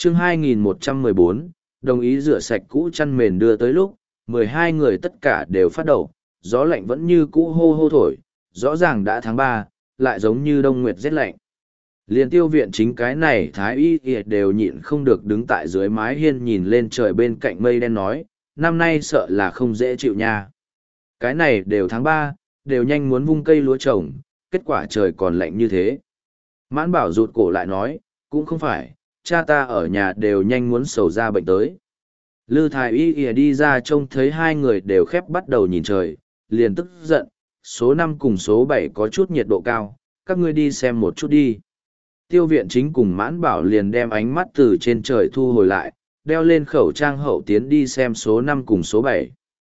Chương 2114, đồng ý rửa sạch cũ chăn mền đưa tới lúc, 12 người tất cả đều phát đầu, gió lạnh vẫn như cũ hô hô thổi, rõ ràng đã tháng 3, lại giống như đông nguyệt rét lạnh. Liên Tiêu Viện Chính cái này thái y đều nhịn không được đứng tại dưới mái hiên nhìn lên trời bên cạnh mây đen nói, năm nay sợ là không dễ chịu nha. Cái này đều tháng 3, đều nhanh muốn vung cây lúa trồng, kết quả trời còn lạnh như thế. Mãn Bảo rụt cổ lại nói, cũng không phải, cha ta ở nhà đều nhanh muốn sầu ra bệnh tới. Lư thái y đi ra trông thấy hai người đều khép bắt đầu nhìn trời, liền tức giận, số 5 cùng số 7 có chút nhiệt độ cao, các ngươi đi xem một chút đi. Tiêu Viện Chính cùng Mãn Bảo liền đem ánh mắt từ trên trời thu hồi lại, đeo lên khẩu trang hậu tiến đi xem số 5 cùng số 7.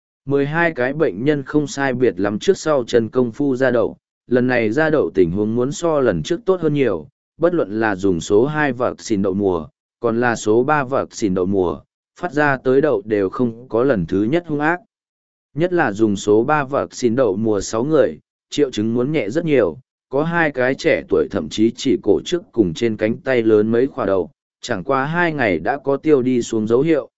12 cái bệnh nhân không sai biệt lắm trước sau chân công phu ra đậu, lần này ra đậu tình huống muốn so lần trước tốt hơn nhiều, bất luận là dùng số 2 vaccine đậu mùa, còn là số 3 vaccine đậu mùa, phát ra tới đậu đều không có lần thứ nhất hung ác. Nhất là dùng số 3 vaccine đậu mùa 6 người, triệu chứng muốn nhẹ rất nhiều, có 2 cái trẻ tuổi thậm chí chỉ cổ trước cùng trên cánh tay lớn mấy khỏa đầu, chẳng qua 2 ngày đã có tiêu đi xuống dấu hiệu.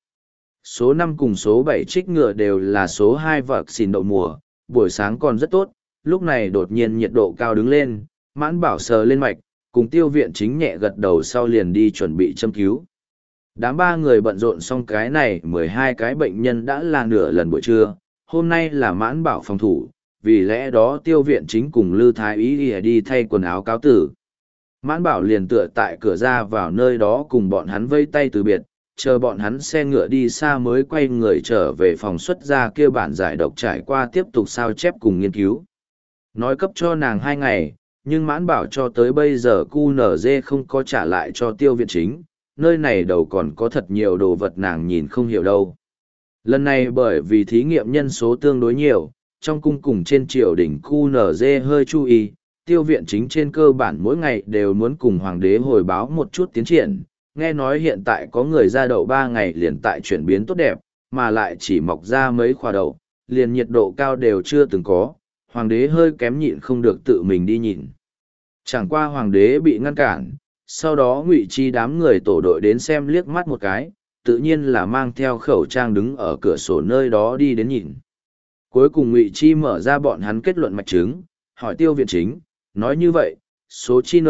Số 5 cùng số 7 trích ngừa đều là số 2 vaccine đậu mùa, buổi sáng còn rất tốt, lúc này đột nhiên nhiệt độ cao đứng lên, Mãn Bảo sờ lên mạch, cùng Tiêu Viện Chính nhẹ gật đầu sau liền đi chuẩn bị châm cứu. Đám 3 người bận rộn xong cái này 12 cái bệnh nhân đã là nửa lần buổi trưa, hôm nay là Mãn Bảo phòng thủ, vì lẽ đó Tiêu Viện Chính cùng Lư Thái Y đi thay quần áo cáo tử. Mãn Bảo liền tựa tại cửa ra vào nơi đó cùng bọn hắn vây tay từ biệt, chờ bọn hắn xe ngựa đi xa mới quay người trở về phòng xuất ra kia bản giải độc trải qua tiếp tục sao chép cùng nghiên cứu. Nói cấp cho nàng 2 ngày, nhưng Mãn Bảo cho tới bây giờ QNZ không có trả lại cho Tiêu Viện Chính, nơi này đầu còn có thật nhiều đồ vật nàng nhìn không hiểu đâu. Lần này bởi vì thí nghiệm nhân số tương đối nhiều, trong cung cùng trên triều đình QNZ hơi chú ý, Tiêu Viện Chính trên cơ bản mỗi ngày đều muốn cùng hoàng đế hồi báo một chút tiến triển, nghe nói hiện tại có người ra đậu 3 ngày liền tại chuyển biến tốt đẹp, mà lại chỉ mọc ra mấy khoả đậu, liền nhiệt độ cao đều chưa từng có, hoàng đế hơi kém nhịn không được tự mình đi nhìn. Chẳng qua hoàng đế bị ngăn cản, sau đó Ngụy Chi đám người tổ đội đến xem liếc mắt một cái, tự nhiên là mang theo khẩu trang đứng ở cửa sổ nơi đó đi đến nhìn. Cuối cùng Ngụy Chi mở ra bọn hắn kết luận mạch chứng, hỏi Tiêu Viện Chính, nói như vậy, số chi N,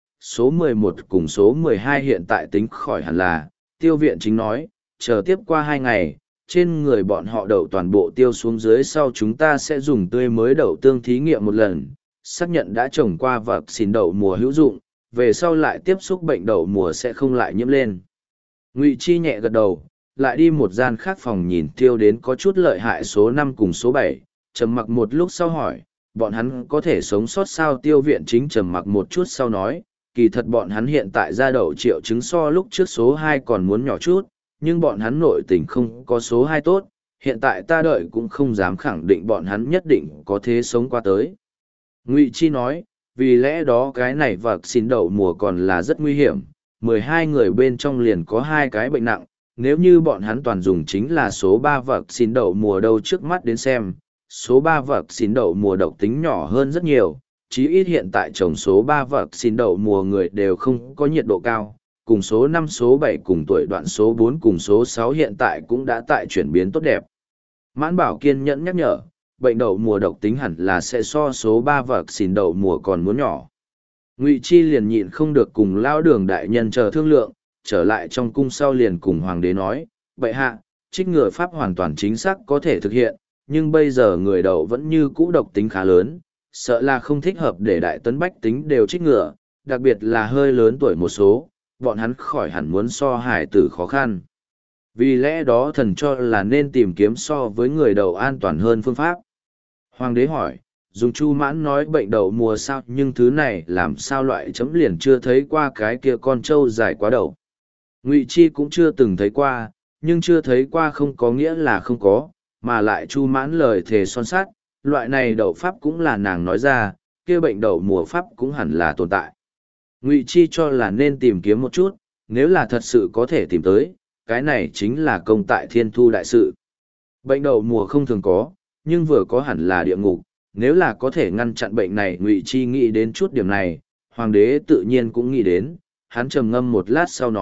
số 11 cùng số 12 hiện tại tính khỏi hẳn là, Tiêu Viện Chính nói, chờ tiếp qua 2 ngày, trên người bọn họ đậu toàn bộ tiêu xuống dưới sau chúng ta sẽ dùng tươi mới đậu tương thí nghiệm một lần, xác nhận đã trồng qua vaccine đậu mùa hữu dụng, về sau lại tiếp xúc bệnh đậu mùa sẽ không lại nhiễm lên. Ngụy Chi nhẹ gật đầu, lại đi một gian khác phòng nhìn Tiêu đến có chút lợi hại số 5 cùng số 7, trầm mặc một lúc sau hỏi, bọn hắn có thể sống sót sao? Tiêu Viện Chính trầm mặc một chút sau nói, kỳ thật bọn hắn hiện tại ra đậu triệu chứng so lúc trước số 2 còn muốn nhỏ chút, nhưng bọn hắn nội tình không có số 2 tốt, hiện tại ta đợi cũng không dám khẳng định bọn hắn nhất định có thế sống qua tới. Ngụy Chi nói, vì lẽ đó cái này vaccine đậu mùa còn là rất nguy hiểm, 12 người bên trong liền có 2 cái bệnh nặng, nếu như bọn hắn toàn dùng chính là số 3 vaccine đậu mùa đâu trước mắt đến xem, số 3 vaccine đậu mùa độc tính nhỏ hơn rất nhiều, chí ít hiện tại trồng số 3 vaccine đậu mùa người đều không có nhiệt độ cao, cùng số 5 số 7 cùng tuổi đoạn số 4 cùng số 6 hiện tại cũng đã tại chuyển biến tốt đẹp. Mãn Bảo kiên nhẫn nhắc nhở, bệnh đậu mùa độc tính hẳn là sẽ so số 3 vaccine đậu mùa còn muốn nhỏ. Ngụy Chi liền nhịn không được cùng Lão Đường đại nhân chờ thương lượng, trở lại trong cung sau liền cùng hoàng đế nói, bệ hạ, trích ngừa pháp hoàn toàn chính xác có thể thực hiện, nhưng bây giờ người đậu vẫn như cũ độc tính khá lớn, sợ là không thích hợp để đại tấn bách tính đều trích ngừa, đặc biệt là hơi lớn tuổi một số, bọn hắn khỏi hẳn muốn so hải tử khó khăn. Vì lẽ đó thần cho là nên tìm kiếm so với người đậu an toàn hơn phương pháp. Hoàng đế hỏi, dùng Chu Mãn nói bệnh đậu mùa sao, nhưng thứ này làm sao loại chấm liền chưa thấy qua cái kia con trâu dài quá đầu. Ngụy Chi cũng chưa từng thấy qua, nhưng chưa thấy qua không có nghĩa là không có, mà lại Chu Mãn lời thề son sắt, loại này đậu pháp cũng là nàng nói ra, kia bệnh đậu mùa pháp cũng hẳn là tồn tại. Ngụy Chi cho là nên tìm kiếm một chút, nếu là thật sự có thể tìm tới, cái này chính là công tại thiên thu đại sự. Bệnh đậu mùa không thường có, nhưng vừa có hẳn là địa ngục, nếu là có thể ngăn chặn bệnh này. Ngụy Chi nghĩ đến chút điểm này, hoàng đế tự nhiên cũng nghĩ đến, hắn trầm ngâm một lát sau nói,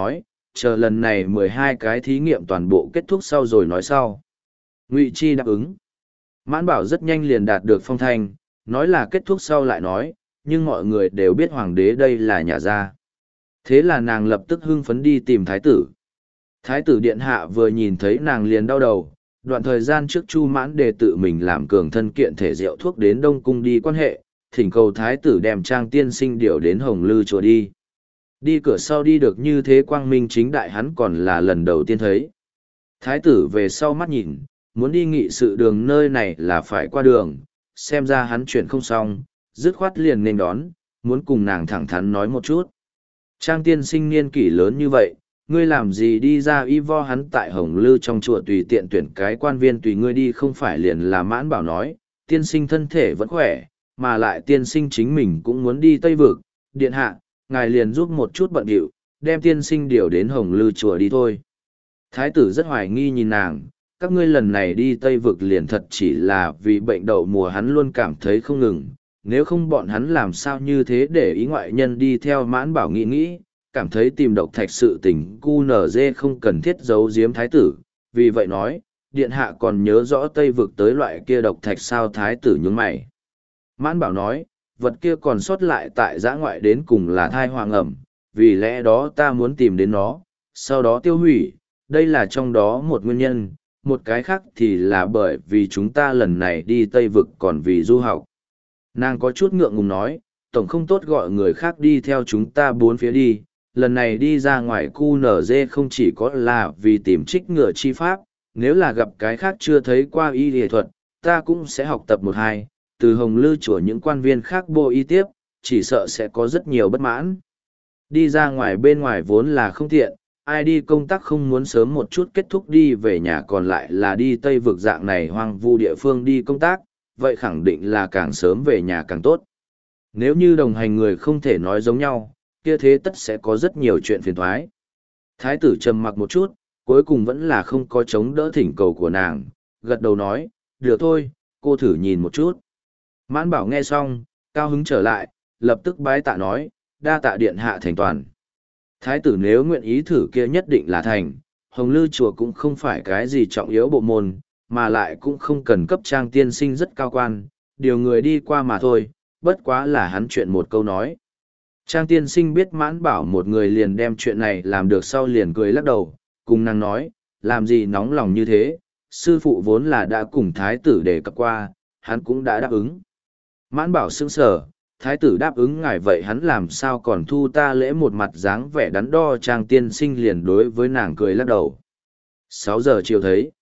chờ lần này 12 cái thí nghiệm toàn bộ kết thúc sau rồi nói sau. Ngụy Chi đáp ứng. Mãn Bảo rất nhanh liền đạt được phong thanh, nói là kết thúc sau lại nói, nhưng mọi người đều biết hoàng đế đây là nhà gia. Thế là nàng lập tức hưng phấn đi tìm thái tử. Thái tử điện hạ vừa nhìn thấy nàng liền đau đầu, đoạn thời gian trước Chu Mãn Đề tự mình làm cường thân kiện thể rượu thuốc đến Đông Cung đi quan hệ, thỉnh cầu thái tử đem Trang tiên sinh điều đến Hồng Lư chùa đi. Đi cửa sau đi được như thế quang minh chính đại hắn còn là lần đầu tiên thấy. Thái tử về sau mắt nhìn, muốn đi nghị sự đường nơi này là phải qua đường, xem ra hắn chuyện không xong, dứt khoát liền nên đón, muốn cùng nàng thẳng thắn nói một chút. Trang tiên sinh niên kỷ lớn như vậy, ngươi làm gì đi ra y vo hắn tại Hồng Lư trong chùa tùy tiện tuyển cái quan viên tùy ngươi đi không phải liền là Mãn Bảo nói, tiên sinh thân thể vẫn khỏe, mà lại tiên sinh chính mình cũng muốn đi Tây Vực, điện hạ, ngài liền giúp một chút bận điệu, đem tiên sinh điều đến Hồng Lư chùa đi thôi. Thái tử rất hoài nghi nhìn nàng, các ngươi lần này đi Tây Vực liền thật chỉ là vì bệnh đậu mùa hắn luôn cảm thấy không ngừng, nếu không bọn hắn làm sao như thế để ý ngoại nhân đi theo Mãn Bảo nghĩ, cảm thấy tìm độc thạch sự tình QNZ không cần thiết giấu giếm thái tử, vì vậy nói, điện hạ còn nhớ rõ Tây Vực tới loại kia độc thạch sao thái tử nhướng mày. Mãn Bảo nói, vật kia còn sót lại tại giã ngoại đến cùng là thai hoàng ẩm, vì lẽ đó ta muốn tìm đến nó, sau đó tiêu hủy, đây là trong đó một nguyên nhân, một cái khác thì là bởi vì chúng ta lần này đi Tây Vực còn vì du học. Nàng có chút ngượng ngùng nói, tổng không tốt gọi người khác đi theo chúng ta bốn phía đi, lần này đi ra ngoài QNZ không chỉ có là vì tìm trích ngựa chi pháp, nếu là gặp cái khác chưa thấy qua y nghệ thuật, ta cũng sẽ học tập một hai, từ Hồng Lư chùa những quan viên khác bộ y tiếp, chỉ sợ sẽ có rất nhiều bất mãn. Đi ra ngoài bên ngoài vốn là không tiện, ai đi công tác không muốn sớm một chút kết thúc đi về nhà còn lại là đi Tây Vực dạng này hoang vu địa phương đi công tác, vậy khẳng định là càng sớm về nhà càng tốt. Nếu như đồng hành người không thể nói giống nhau, kia thế tất sẽ có rất nhiều chuyện phiền thoái. Thái tử trầm mặc một chút, cuối cùng vẫn là không có chống đỡ thỉnh cầu của nàng, gật đầu nói, được thôi, cô thử nhìn một chút. Mãn Bảo nghe xong, cao hứng trở lại, lập tức bái tạ nói, đa tạ điện hạ thành toàn. Thái tử nếu nguyện ý thử kia nhất định là thành, Hồng Lư chùa cũng không phải cái gì trọng yếu bộ môn, mà lại cũng không cần cấp Trang tiên sinh rất cao quan, điều người đi qua mà thôi, bất quá là hắn chuyện một câu nói. Trang tiên sinh biết Mãn Bảo một người liền đem chuyện này làm được sau liền cười lắc đầu, cùng nàng nói, làm gì nóng lòng như thế, sư phụ vốn là đã cùng thái tử đề cập qua, hắn cũng đã đáp ứng. Mãn Bảo sững sờ, thái tử đáp ứng ngài vậy hắn làm sao còn thu ta lễ một mặt dáng vẻ đắn đo. Trang tiên sinh liền đối với nàng cười lắc đầu. 6 giờ chiều thấy.